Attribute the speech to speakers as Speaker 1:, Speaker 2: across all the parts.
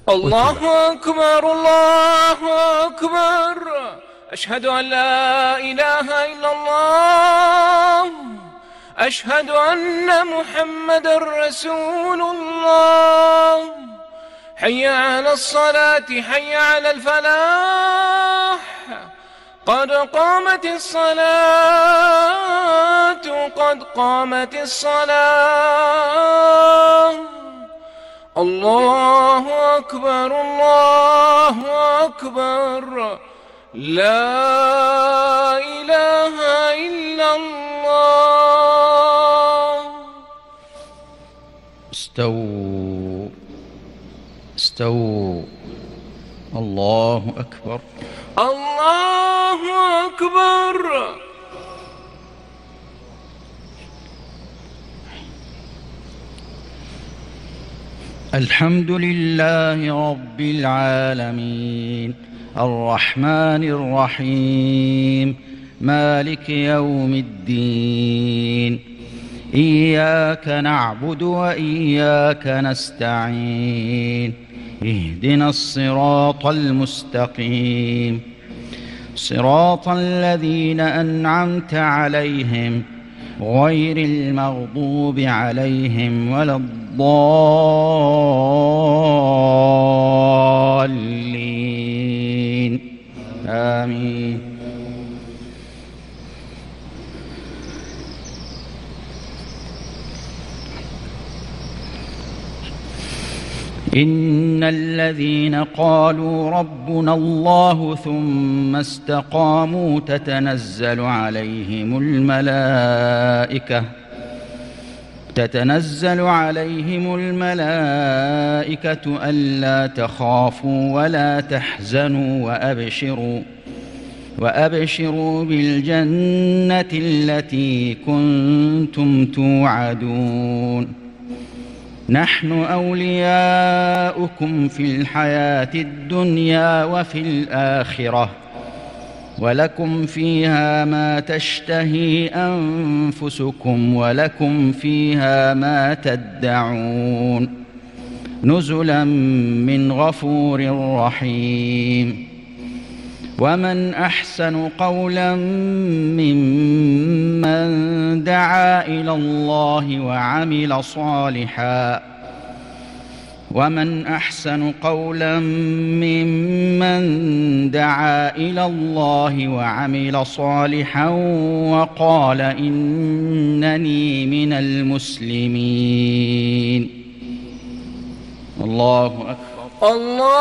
Speaker 1: الله أكبر الله أكبر. أشهد أن لا إله إلا الله. أشهد أن محمدا رسول الله. حي على الصلاة حي على الفلاح. قد قامت الصلاة قد قامت الصلاة. الله أكبر الله أكبر. لا إله إلا الله.
Speaker 2: استووا استووا. الله أكبر
Speaker 1: الله أكبر.
Speaker 2: الحمد لله رب العالمين الرحمن الرحيم مالك يوم الدين. إياك نعبد وإياك نستعين. اهدنا الصراط المستقيم صراط الذين أنعمت عليهم غير المغضوب عليهم ولا الضالين. آمين. إن الذين قالوا ربنا الله ثم استقاموا تتنزل عليهم الملائكة ألا تخافوا ولا تحزنوا وأبشروا بالجنة التي كنتم توعدون. نحن أولياؤكم في الحياة الدنيا وفي الآخرة ولكم فيها ما تشتهي أنفسكم ولكم فيها ما تدعون. نزلا من غفور رحيم. ومن أحسن قولا ممن دعا إلى الله وعمل صالحا وقال إنني من المسلمين. الله أكبر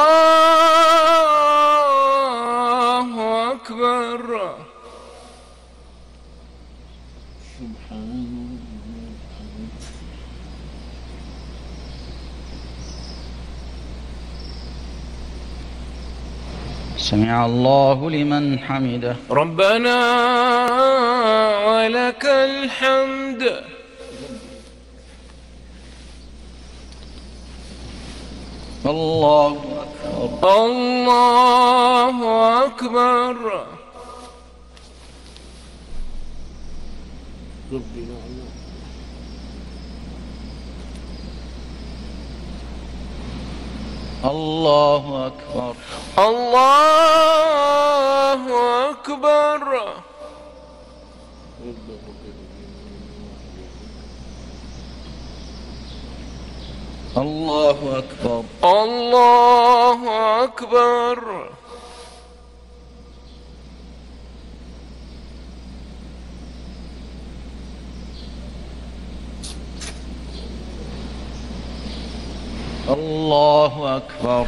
Speaker 1: الله أكبر.
Speaker 2: سمع الله لمن حمده.
Speaker 1: ربنا ولك الحمد.
Speaker 2: الله أكبر
Speaker 1: الله أكبر.
Speaker 2: الله أكبر
Speaker 1: الله أكبر.
Speaker 2: الله أكبر
Speaker 1: الله أكبر.
Speaker 2: الله أكبر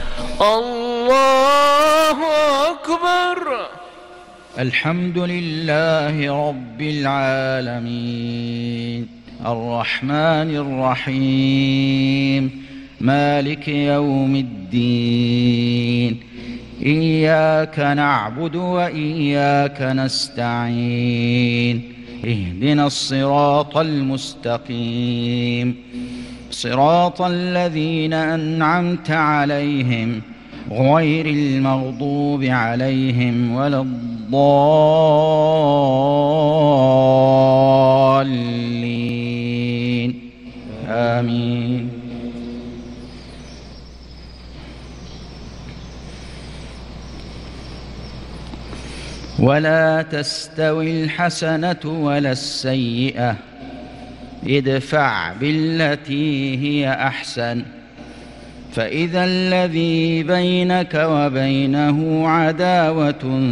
Speaker 1: الله أكبر.
Speaker 2: الحمد لله رب العالمين الرحمن الرحيم مالك يوم الدين. إياك نعبد وإياك نستعين. اهدنا الصراط المستقيم صراط الذين أنعمت عليهم غير المغضوب عليهم ولا الضالين. آمين. ولا تستوي الحسنة ولا السيئة ادفع بالتي هي أحسن فإذا الذي بينك وبينه عداوة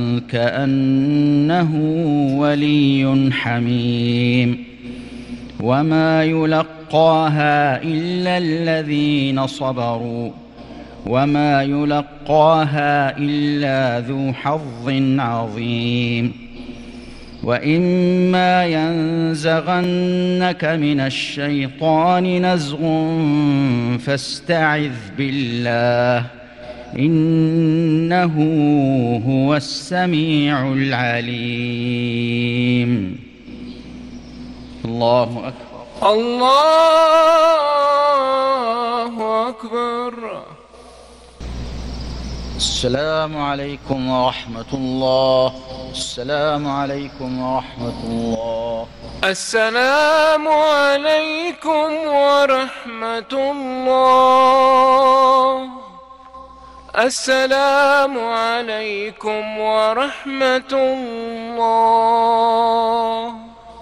Speaker 2: كأنه ولي حميم وما يلقاها إلا الذين صبروا وما يلقاها إلا ذو حظ عظيم وإما ينزغنك من الشيطان نزغ فاستعذ بالله إنه هو السميع العليم. الله أكبر.
Speaker 1: الله أكبر.
Speaker 2: السلام عليكم ورحمة الله. السلام عليكم ورحمة الله.
Speaker 1: السلام عليكم ورحمة الله. السلام عليكم ورحمة الله.